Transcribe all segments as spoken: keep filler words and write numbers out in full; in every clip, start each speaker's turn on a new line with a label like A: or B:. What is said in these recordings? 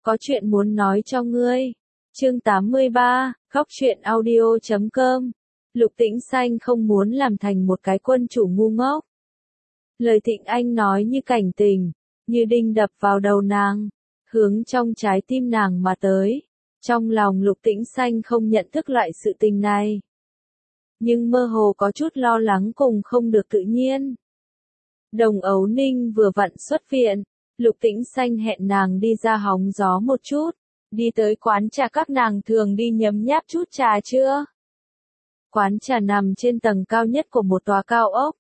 A: có chuyện muốn nói cho ngươi. Chương tám mươi ba, Góc truyện audio chấm com. Lục Tĩnh Xanh không muốn làm thành một cái quân chủ ngu ngốc. Lời Thịnh Anh nói như cảnh tình, như đinh đập vào đầu nàng, hướng trong trái tim nàng mà tới. Trong lòng Lục Tĩnh Xanh không nhận thức loại sự tình này, nhưng mơ hồ có chút lo lắng cùng không được tự nhiên. Đồng Ấu Ninh vừa vặn xuất viện, Lục Tĩnh Xanh hẹn nàng đi ra hóng gió một chút, đi tới quán trà các nàng thường đi nhấm nháp chút trà chưa. Quán trà nằm trên tầng cao nhất của một tòa cao ốc.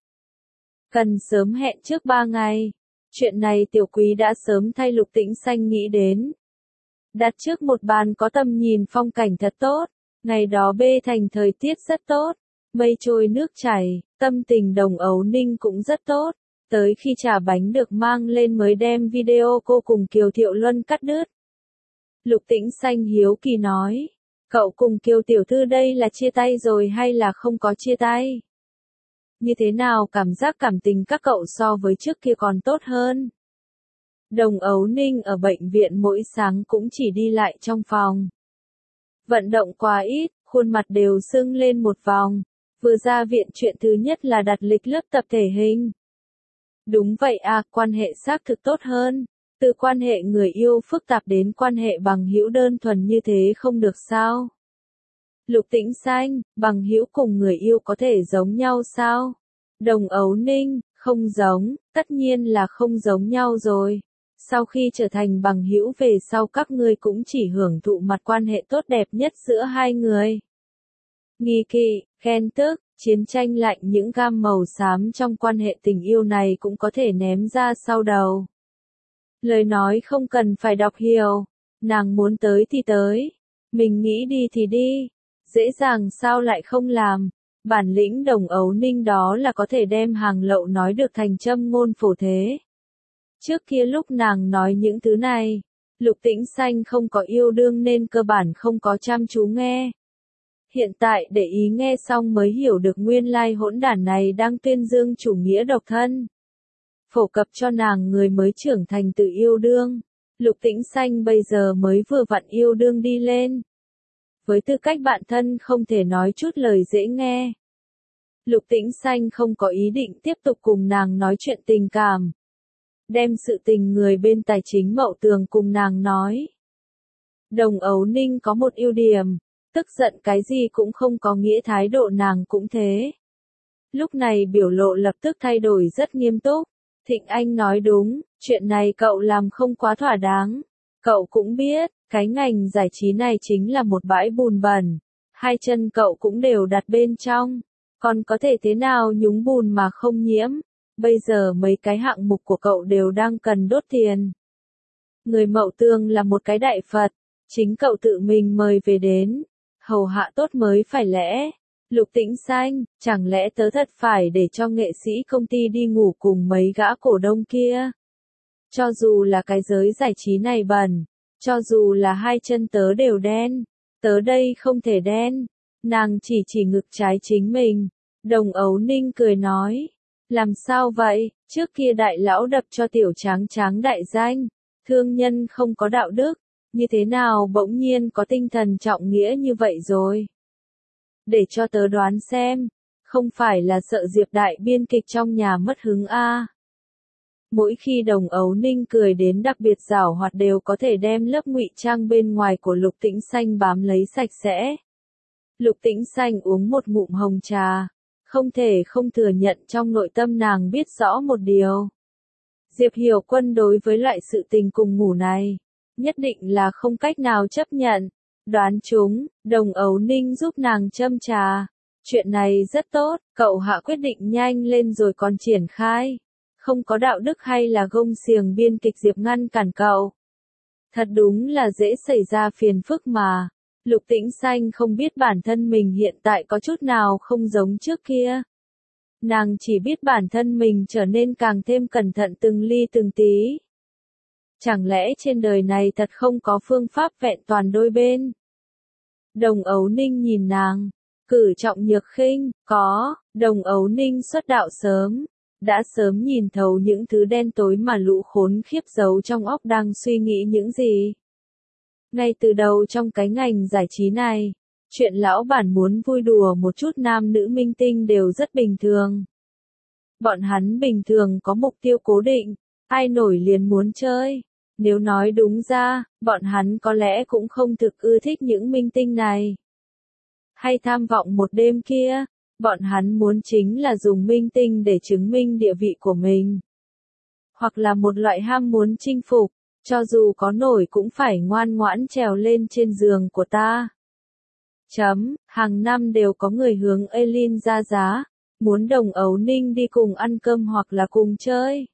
A: Cần sớm hẹn trước ba ngày. Chuyện này Tiểu Quý đã sớm thay Lục Tĩnh Xanh nghĩ đến. Đặt trước một bàn có tầm nhìn phong cảnh thật tốt. Ngày đó Bê Thành thời tiết rất tốt. Mây trôi nước chảy, tâm tình Đồng Ấu Ninh cũng rất tốt. Tới khi trà bánh được mang lên mới đem video cô cùng Kiều Thiệu Luân cắt đứt. Lục Tĩnh Xanh hiếu kỳ nói. Cậu cùng Kiều Tiểu Thư đây là chia tay rồi hay là không có chia tay? Như thế nào cảm giác cảm tình các cậu so với trước kia còn tốt hơn? Đồng Ấu Ninh ở bệnh viện mỗi sáng cũng chỉ đi lại trong phòng. Vận động quá ít, khuôn mặt đều sưng lên một vòng. Vừa ra viện chuyện thứ nhất là đặt lịch lớp tập thể hình. Đúng vậy à, quan hệ xác thực tốt hơn. Từ quan hệ người yêu phức tạp đến quan hệ bằng hữu đơn thuần như thế không được sao? Lục Tĩnh Xanh, bằng hữu cùng người yêu có thể giống nhau sao? Đồng Ấu Ninh, không giống, tất nhiên là không giống nhau rồi. Sau khi trở thành bằng hữu về sau các ngươi cũng chỉ hưởng thụ mặt quan hệ tốt đẹp nhất giữa hai người. Nghi kỵ, ghen tức, chiến tranh lạnh, những gam màu xám trong quan hệ tình yêu này cũng có thể ném ra sau đầu. Lời nói không cần phải đọc hiểu, nàng muốn tới thì tới, mình nghĩ đi thì đi, dễ dàng sao lại không làm. Bản lĩnh Đồng Ấu Ninh đó là có thể đem hàng lậu nói được thành châm ngôn phổ thế. Trước kia lúc nàng nói những thứ này, Lục Tĩnh Xanh không có yêu đương nên cơ bản không có chăm chú nghe. Hiện tại để ý nghe xong mới hiểu được nguyên lai hỗn đản này đang tuyên dương chủ nghĩa độc thân. Phổ cập cho nàng người mới trưởng thành tự yêu đương. Lục Tĩnh Xanh bây giờ mới vừa vặn yêu đương đi lên. Với tư cách bạn thân không thể nói chút lời dễ nghe. Lục Tĩnh Xanh không có ý định tiếp tục cùng nàng nói chuyện tình cảm. Đem sự tình người bên tài chính Mậu Tường cùng nàng nói. Đồng Ấu Ninh có một ưu điểm, tức giận cái gì cũng không có nghĩa, thái độ nàng cũng thế. Lúc này biểu lộ lập tức thay đổi rất nghiêm túc. Thịnh Anh nói đúng, chuyện này cậu làm không quá thỏa đáng. Cậu cũng biết, cái ngành giải trí này chính là một bãi bùn bẩn. Hai chân cậu cũng đều đặt bên trong. Còn có thể thế nào nhúng bùn mà không nhiễm. Bây giờ mấy cái hạng mục của cậu đều đang cần đốt tiền. Người Mậu Tường là một cái đại Phật. Chính cậu tự mình mời về đến. Hầu hạ tốt mới phải lẽ. Lục Tĩnh Xanh, chẳng lẽ tớ thật phải để cho nghệ sĩ công ty đi ngủ cùng mấy gã cổ đông kia? Cho dù là cái giới giải trí này bẩn, cho dù là hai chân tớ đều đen, tớ đây không thể đen. Nàng chỉ chỉ ngực trái chính mình. Đồng Ấu Ninh cười nói, làm sao vậy, trước kia đại lão đập cho tiểu tráng tráng đại danh, thương nhân không có đạo đức, như thế nào bỗng nhiên có tinh thần trọng nghĩa như vậy rồi? Để cho tớ đoán xem, không phải là sợ Diệp đại biên kịch trong nhà mất hứng a? À? Mỗi khi Đồng Ấu Ninh cười đến đặc biệt giảo hoạt đều có thể đem lớp ngụy trang bên ngoài của Lục Tĩnh Xanh bám lấy sạch sẽ. Lục Tĩnh Xanh uống một ngụm hồng trà, không thể không thừa nhận trong nội tâm nàng biết rõ một điều. Diệp Hiểu Quân đối với loại sự tình cùng ngủ này, nhất định là không cách nào chấp nhận. Đoán chúng, Đồng Ấu Ninh giúp nàng châm trà. Chuyện này rất tốt, cậu hạ quyết định nhanh lên rồi còn triển khai. Không có đạo đức hay là gông xiềng biên kịch Diệp ngăn cản cậu. Thật đúng là dễ xảy ra phiền phức mà. Lục Tĩnh Xanh không biết bản thân mình hiện tại có chút nào không giống trước kia. Nàng chỉ biết bản thân mình trở nên càng thêm cẩn thận từng ly từng tí. Chẳng lẽ trên đời này thật không có phương pháp vẹn toàn đôi bên? Đồng Ấu Ninh nhìn nàng, cử trọng nhược khinh, có, Đồng Ấu Ninh xuất đạo sớm, đã sớm nhìn thấu những thứ đen tối mà lũ khốn khiếp giấu trong óc đang suy nghĩ những gì. Ngay từ đầu trong cái ngành giải trí này, chuyện lão bản muốn vui đùa một chút nam nữ minh tinh đều rất bình thường. Bọn hắn bình thường có mục tiêu cố định, ai nổi liền muốn chơi. Nếu nói đúng ra, bọn hắn có lẽ cũng không thực ưa thích những minh tinh này. Hay tham vọng một đêm kia, bọn hắn muốn chính là dùng minh tinh để chứng minh địa vị của mình. Hoặc là một loại ham muốn chinh phục, cho dù có nổi cũng phải ngoan ngoãn trèo lên trên giường của ta. Chấm, hàng năm đều có người hướng Elin ra giá, muốn Đồng Ấu Ninh đi cùng ăn cơm hoặc là cùng chơi.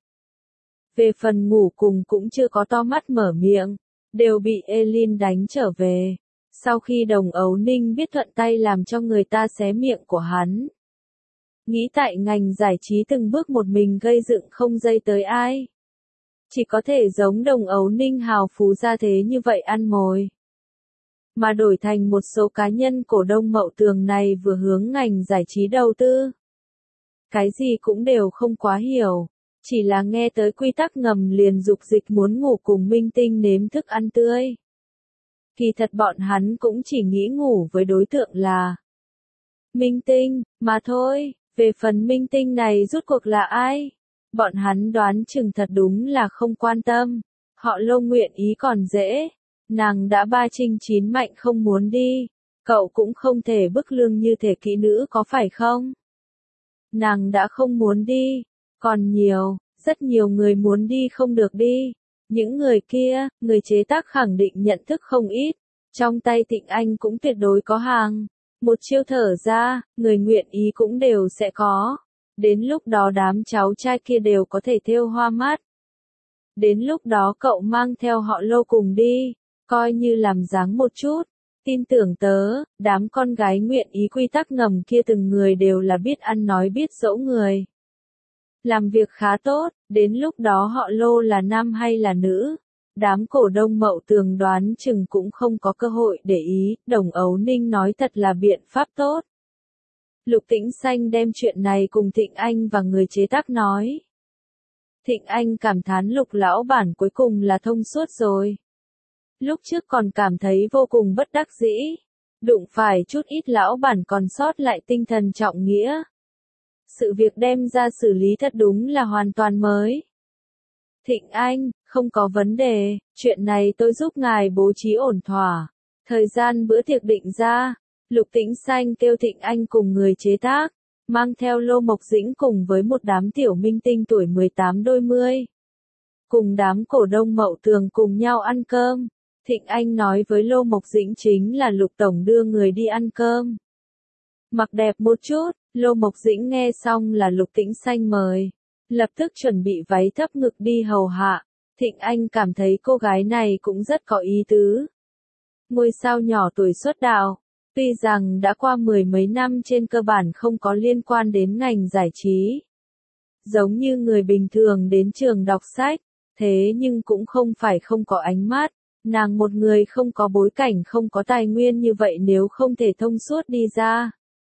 A: Về phần ngủ cùng cũng chưa có to mắt mở miệng, đều bị Elin đánh trở về. Sau khi Đồng Ấu Ninh biết thuận tay làm cho người ta xé miệng của hắn. Nghĩ tại ngành giải trí từng bước một mình gây dựng không dây tới ai. Chỉ có thể giống Đồng Ấu Ninh hào phú ra thế như vậy ăn mồi. Mà đổi thành một số cá nhân cổ đông Mậu Tường này vừa hướng ngành giải trí đầu tư. Cái gì cũng đều không quá hiểu, chỉ là nghe tới quy tắc ngầm liền dục dịch muốn ngủ cùng minh tinh nếm thức ăn tươi. Kỳ thật bọn hắn cũng chỉ nghĩ ngủ với đối tượng là minh tinh, mà thôi. Về phần minh tinh này rốt cuộc là ai? Bọn hắn đoán chừng thật đúng là không quan tâm. Họ Lô nguyện ý còn dễ. Nàng đã ba trinh chín mạnh không muốn đi. Cậu cũng không thể bức lương như thể kỹ nữ có phải không? Nàng đã không muốn đi. Còn nhiều, rất nhiều người muốn đi không được đi. Những người kia, người chế tác khẳng định nhận thức không ít. Trong tay Tịnh Anh cũng tuyệt đối có hàng. Một chiêu thở ra, người nguyện ý cũng đều sẽ có. Đến lúc đó đám cháu trai kia đều có thể thêu hoa mắt. Đến lúc đó cậu mang theo họ Lô cùng đi, coi như làm dáng một chút. Tin tưởng tớ, đám con gái nguyện ý quy tắc ngầm kia từng người đều là biết ăn nói biết dỗ người. Làm việc khá tốt, đến lúc đó họ Lô là nam hay là nữ. Đám cổ đông Mậu Tường đoán chừng cũng không có cơ hội để ý, Đồng Ấu Ninh nói thật là biện pháp tốt. Lục Tĩnh Xanh đem chuyện này cùng Thịnh Anh và người chế tác nói. Thịnh Anh cảm thán Lục lão bản cuối cùng là thông suốt rồi. Lúc trước còn cảm thấy vô cùng bất đắc dĩ, đụng phải chút ít lão bản còn sót lại tinh thần trọng nghĩa. Sự việc đem ra xử lý thật đúng là hoàn toàn mới. Thịnh Anh, không có vấn đề, chuyện này tôi giúp ngài bố trí ổn thỏa. Thời gian bữa tiệc định ra, Lục Tĩnh Xanh kêu Thịnh Anh cùng người chế tác, mang theo Lô Mộc Dĩnh cùng với một đám tiểu minh tinh tuổi mười tám đôi mươi. Cùng đám cổ đông Mậu Tường cùng nhau ăn cơm. Thịnh Anh nói với Lô Mộc Dĩnh chính là Lục Tổng đưa người đi ăn cơm. Mặc đẹp một chút, Lô Mộc Dĩnh nghe xong là Lục Tĩnh Xanh mời. Lập tức chuẩn bị váy thấp ngực đi hầu hạ. Thịnh Anh cảm thấy cô gái này cũng rất có ý tứ. Ngôi sao nhỏ tuổi xuất đạo, tuy rằng đã qua mười mấy năm trên cơ bản không có liên quan đến ngành giải trí. Giống như người bình thường đến trường đọc sách, thế nhưng cũng không phải không có ánh mắt. Nàng một người không có bối cảnh không có tài nguyên như vậy nếu không thể thông suốt đi ra.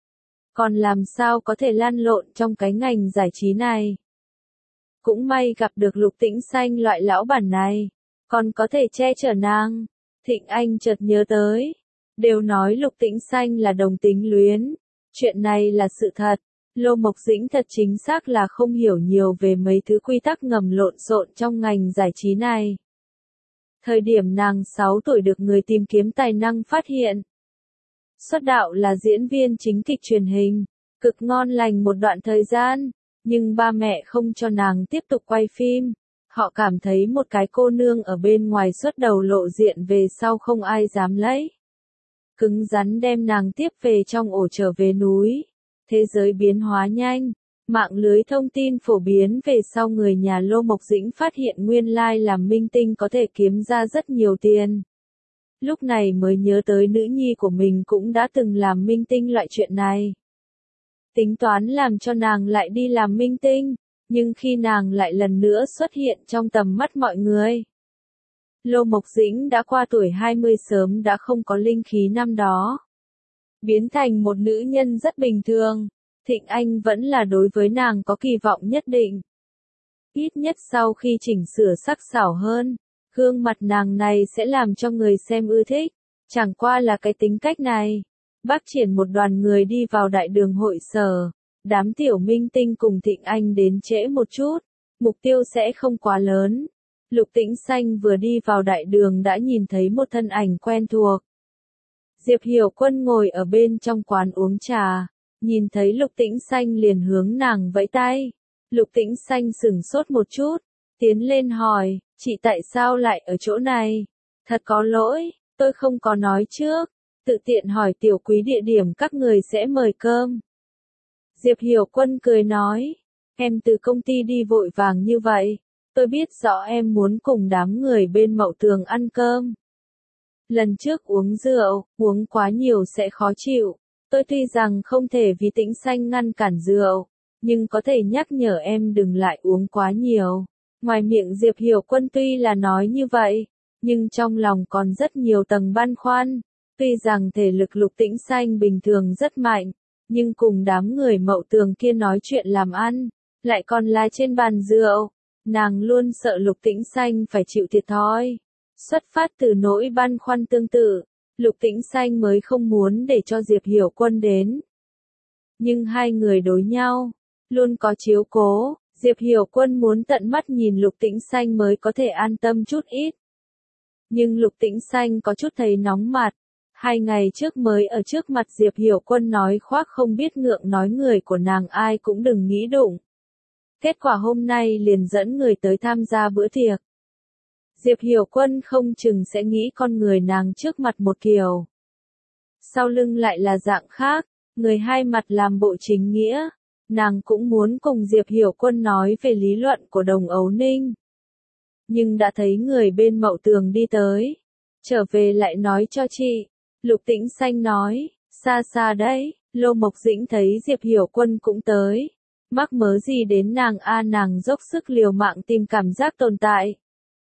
A: Còn làm sao có thể lan lộn trong cái ngành giải trí này? Cũng may gặp được Lục Tĩnh Xanh loại lão bản này, còn có thể che chở nàng. Thịnh Anh chợt nhớ tới, đều nói Lục Tĩnh Xanh là đồng tính luyến, chuyện này là sự thật. Lô Mộc Dĩnh thật chính xác là không hiểu nhiều về mấy thứ quy tắc ngầm lộn xộn trong ngành giải trí này. Thời điểm nàng sáu tuổi được người tìm kiếm tài năng phát hiện. Xuất đạo là diễn viên chính kịch truyền hình, cực ngon lành một đoạn thời gian. Nhưng ba mẹ không cho nàng tiếp tục quay phim. Họ cảm thấy một cái cô nương ở bên ngoài xuất đầu lộ diện về sau không ai dám lấy. Cứng rắn đem nàng tiếp về trong ổ trở về núi. Thế giới biến hóa nhanh. Mạng lưới thông tin phổ biến về sau người nhà Lô Mộc Dĩnh phát hiện nguyên lai làm minh tinh có thể kiếm ra rất nhiều tiền. Lúc này mới nhớ tới nữ nhi của mình cũng đã từng làm minh tinh loại chuyện này. Tính toán làm cho nàng lại đi làm minh tinh, nhưng khi nàng lại lần nữa xuất hiện trong tầm mắt mọi người. Lô Mộc Dĩnh đã qua tuổi hai mươi sớm đã không có linh khí năm đó. Biến thành một nữ nhân rất bình thường, Thịnh Anh vẫn là đối với nàng có kỳ vọng nhất định. Ít nhất sau khi chỉnh sửa sắc sảo hơn, Gương mặt nàng này sẽ làm cho người xem ưa thích. Chẳng qua là cái tính cách này. Bác triển một đoàn người đi vào đại đường hội sở. Đám tiểu minh tinh cùng Thịnh Anh đến trễ một chút. Mục tiêu sẽ không quá lớn. Lục Tĩnh Xanh vừa đi vào đại đường đã nhìn thấy một thân ảnh quen thuộc. Diệp Hiểu Quân ngồi ở bên trong quán uống trà. Nhìn thấy Lục Tĩnh Xanh liền hướng nàng vẫy tay. Lục Tĩnh Xanh sửng sốt một chút. Tiến lên hỏi, chị tại sao lại ở chỗ này? Thật có lỗi, tôi không có nói trước. Tự tiện hỏi tiểu quý địa điểm các người sẽ mời cơm. Diệp Hiểu Quân cười nói, em từ công ty đi vội vàng như vậy. Tôi biết rõ em muốn cùng đám người bên Mậu Tường ăn cơm. Lần trước uống rượu, uống quá nhiều sẽ khó chịu. Tôi tuy rằng không thể vì Tĩnh Xanh ngăn cản rượu, nhưng có thể nhắc nhở em đừng lại uống quá nhiều. Ngoài miệng Diệp Hiểu Quân tuy là nói như vậy, nhưng trong lòng còn rất nhiều tầng băn khoăn. Tuy rằng thể lực Lục Tĩnh Xanh bình thường rất mạnh, nhưng cùng đám người Mậu Tường kia nói chuyện làm ăn, lại còn là trên bàn rượu. Nàng luôn sợ Lục Tĩnh Xanh phải chịu thiệt thòi. Xuất phát từ nỗi băn khoăn tương tự, Lục Tĩnh Xanh mới không muốn để cho Diệp Hiểu Quân đến. Nhưng hai người đối nhau, luôn có chiếu cố, Diệp Hiểu Quân muốn tận mắt nhìn Lục Tĩnh Xanh mới có thể an tâm chút ít. Nhưng Lục Tĩnh Xanh có chút thấy nóng mặt. Hai ngày trước mới ở trước mặt Diệp Hiểu Quân nói khoác không biết ngượng nói người của nàng ai cũng đừng nghĩ đụng. Kết quả hôm nay liền dẫn người tới tham gia bữa tiệc. Diệp Hiểu Quân không chừng sẽ nghĩ con người nàng trước mặt một kiểu. Sau lưng lại là dạng khác, người hai mặt làm bộ chính nghĩa. Nàng cũng muốn cùng Diệp Hiểu Quân nói về lý luận của Đồng Ấu Ninh. Nhưng đã thấy người bên Mậu Tường đi tới. Trở về lại nói cho chị. Lục Tĩnh Xanh nói, xa xa đấy, Lô Mộc Dĩnh thấy Diệp Hiểu Quân cũng tới. Mắc mớ gì đến nàng a nàng dốc sức liều mạng tìm cảm giác tồn tại.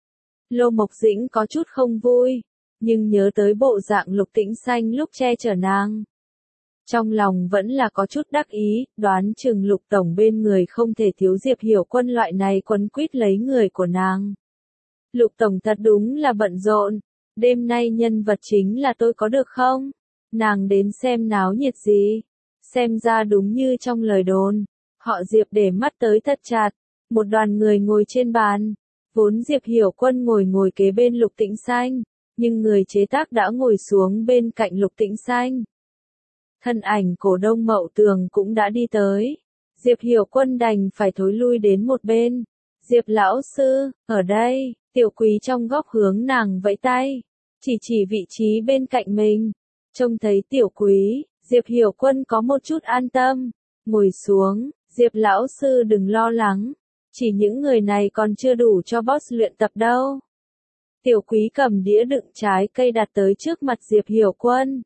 A: Lô Mộc Dĩnh có chút không vui, nhưng nhớ tới bộ dạng Lục Tĩnh Xanh lúc che chở nàng. Trong lòng vẫn là có chút đắc ý, đoán chừng Lục Tổng bên người không thể thiếu Diệp Hiểu Quân loại này quấn quýt lấy người của nàng. Lục Tổng thật đúng là bận rộn, đêm nay nhân vật chính là tôi có được không? Nàng đến xem náo nhiệt gì? Xem ra đúng như trong lời đồn, họ Diệp để mắt tới thật chặt, một đoàn người ngồi trên bàn. Vốn Diệp Hiểu Quân ngồi ngồi kế bên Lục Tĩnh Xanh, nhưng người chế tác đã ngồi xuống bên cạnh Lục Tĩnh Xanh. Thân ảnh cổ đông Mậu Tường cũng đã đi tới. Diệp Hiểu Quân đành phải thối lui đến một bên. Diệp lão sư, ở đây, tiểu quý trong góc hướng nàng vẫy tay. Chỉ chỉ vị trí bên cạnh mình. Trông thấy tiểu quý, Diệp Hiểu Quân có một chút an tâm. Ngồi xuống, Diệp lão sư đừng lo lắng. Chỉ những người này còn chưa đủ cho boss luyện tập đâu. Tiểu quý cầm đĩa đựng trái cây đặt tới trước mặt Diệp Hiểu Quân.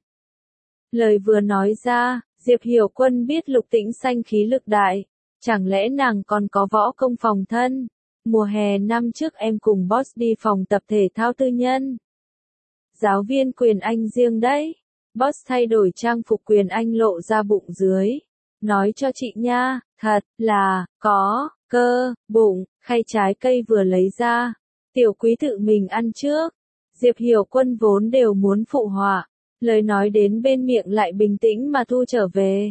A: Lời vừa nói ra, Diệp Hiểu Quân biết Lục Tĩnh Xanh khí lực đại. Chẳng lẽ nàng còn có võ công phòng thân? Mùa hè năm trước em cùng boss đi phòng tập thể thao tư nhân. Giáo viên quyền Anh riêng đấy. Boss thay đổi trang phục quyền Anh lộ ra bụng dưới. Nói cho chị nha, thật là, có, cơ, bụng, khay trái cây vừa lấy ra. Tiểu quý tự mình ăn trước. Diệp Hiểu Quân vốn đều muốn phụ họa. Lời nói đến bên miệng lại bình tĩnh mà thu trở về.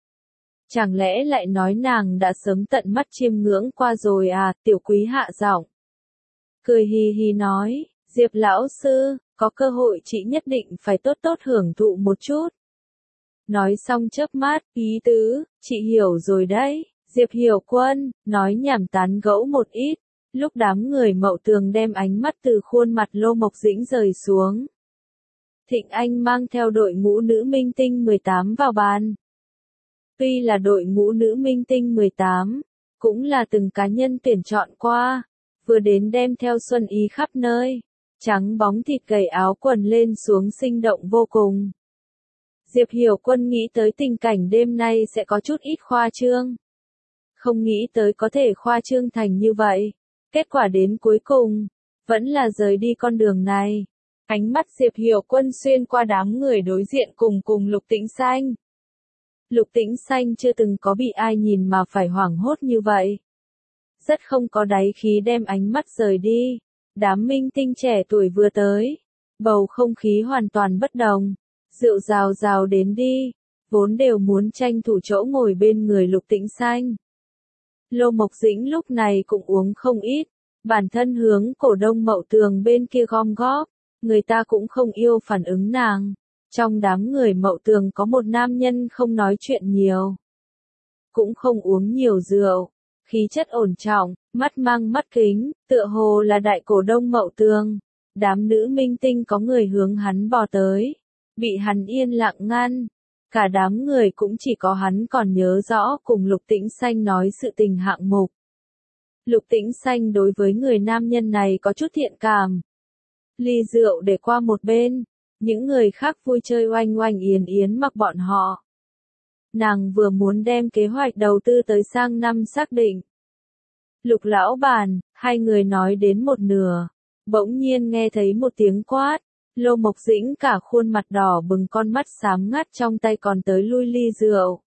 A: Chẳng lẽ lại nói nàng đã sớm tận mắt chiêm ngưỡng qua rồi à, tiểu quý hạ giọng. Cười hì hì nói, Diệp lão sư, có cơ hội chị nhất định phải tốt tốt hưởng thụ một chút. Nói xong chớp mắt, ý tứ, chị hiểu rồi đấy. Diệp Hiểu Quân, nói nhảm tán gẫu một ít. Lúc đám người Mậu Tường đem ánh mắt từ khuôn mặt Lô Mộc Dĩnh rời xuống. Thịnh Anh mang theo đội ngũ nữ minh tinh mười tám vào bàn. Tuy là đội ngũ nữ minh tinh mười tám, cũng là từng cá nhân tuyển chọn qua, vừa đến đem theo xuân ý khắp nơi, trắng bóng thịt gầy áo quần lên xuống sinh động vô cùng. Diệp Hiểu Quân nghĩ tới tình cảnh đêm nay sẽ có chút ít khoa trương. Không nghĩ tới có thể khoa trương thành như vậy. Kết quả đến cuối cùng, vẫn là rời đi con đường này. Ánh mắt Diệp Hiểu Quân xuyên qua đám người đối diện cùng cùng Lục Tĩnh Xanh. Lục Tĩnh Xanh chưa từng có bị ai nhìn mà phải hoảng hốt như vậy. Rất không có đáy khí đem ánh mắt rời đi. Đám minh tinh trẻ tuổi vừa tới, bầu không khí hoàn toàn bất đồng. Rượu rào rào đến đi, vốn đều muốn tranh thủ chỗ ngồi bên người Lục Tĩnh Xanh. Lô Mộc Dĩnh lúc này cũng uống không ít, bản thân hướng cổ đông Mậu Tường bên kia gom góp, người ta cũng không yêu phản ứng nàng. Trong đám người Mậu Tường có một nam nhân không nói chuyện nhiều, cũng không uống nhiều rượu, khí chất ổn trọng, mắt mang mắt kính, tựa hồ là đại cổ đông Mậu Tường. Đám nữ minh tinh có người hướng hắn bò tới, bị hắn yên lặng ngăn. Cả đám người cũng chỉ có hắn còn nhớ rõ cùng Lục Tĩnh Xanh nói sự tình hạng mục. Lục Tĩnh Xanh đối với người nam nhân này có chút thiện cảm. Ly rượu để qua một bên, những người khác vui chơi oanh oanh yến yến mặc bọn họ. Nàng vừa muốn đem kế hoạch đầu tư tới sang năm xác định. Lục lão bản, hai người nói đến một nửa, bỗng nhiên nghe thấy một tiếng quát. Lô Mộc Dĩnh cả khuôn mặt đỏ bừng, con mắt xám ngắt, trong tay còn tới lui ly rượu.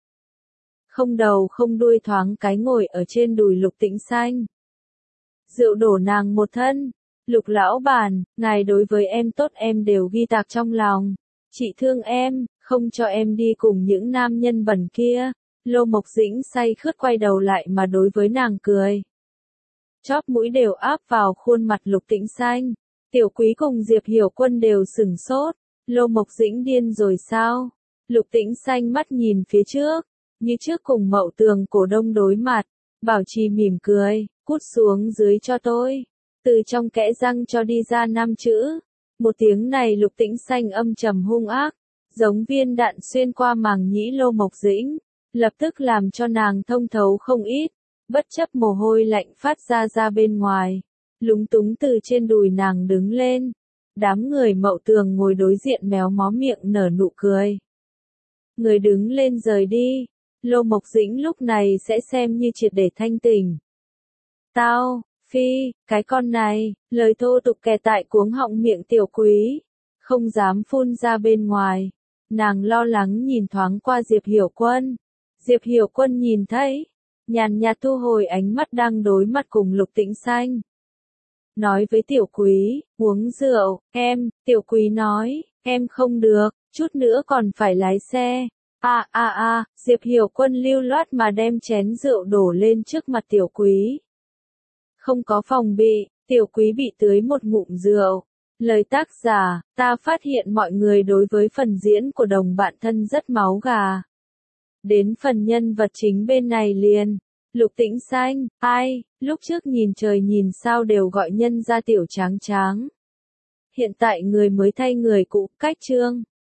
A: Không đầu không đuôi thoáng cái ngồi ở trên đùi Lục Tĩnh Xanh. Rượu đổ nàng một thân. Lục lão bản, ngài đối với em tốt em đều ghi tạc trong lòng. Chị thương em, không cho em đi cùng những nam nhân bẩn kia. Lô Mộc Dĩnh say khướt quay đầu lại mà đối với nàng cười. Chóp mũi đều áp vào khuôn mặt Lục Tĩnh Xanh. Tiểu Quý cùng Diệp Hiểu Quân đều sửng sốt. Lô Mộc Dĩnh điên rồi sao? Lục Tĩnh Xanh mắt nhìn phía trước, như trước cùng Mậu Tường cổ đông đối mặt, bảo trì mỉm cười, cút xuống dưới cho tôi. Từ trong kẽ răng cho đi ra năm chữ. Một tiếng này Lục Tĩnh Xanh âm trầm hung ác, giống viên đạn xuyên qua màng nhĩ Lô Mộc Dĩnh, lập tức làm cho nàng thông thấu không ít, bất chấp mồ hôi lạnh phát ra ra bên ngoài. Lúng túng từ trên đùi nàng đứng lên. Đám người Mậu Tường ngồi đối diện méo mó miệng nở nụ cười. Người đứng lên rời đi. Lô Mộc Dĩnh lúc này sẽ xem như triệt để thanh tỉnh. Tao, phi, cái con này, lời thô tục kè tại cuống họng miệng Tiểu Quý, không dám phun ra bên ngoài. Nàng lo lắng nhìn thoáng qua Diệp Hiểu Quân. Diệp Hiểu Quân nhìn thấy, nhàn nhạt thu hồi ánh mắt đang đối mặt cùng Lục Tĩnh Xanh. Nói với Tiểu Quý, uống rượu, em, Tiểu Quý nói, em không được, chút nữa còn phải lái xe. À à à, Diệp Hiểu Quân lưu loát mà đem chén rượu đổ lên trước mặt Tiểu Quý. Không có phòng bị, Tiểu Quý bị tưới một ngụm rượu. Lời tác giả, ta phát hiện mọi người đối với phần diễn của đồng bạn thân rất máu gà. Đến phần nhân vật chính bên này liền. Lục Tĩnh Xanh, ai, lúc trước nhìn trời nhìn sao đều gọi nhân ra Tiểu Tráng Tráng. Hiện tại người mới thay người cũ, cách trương.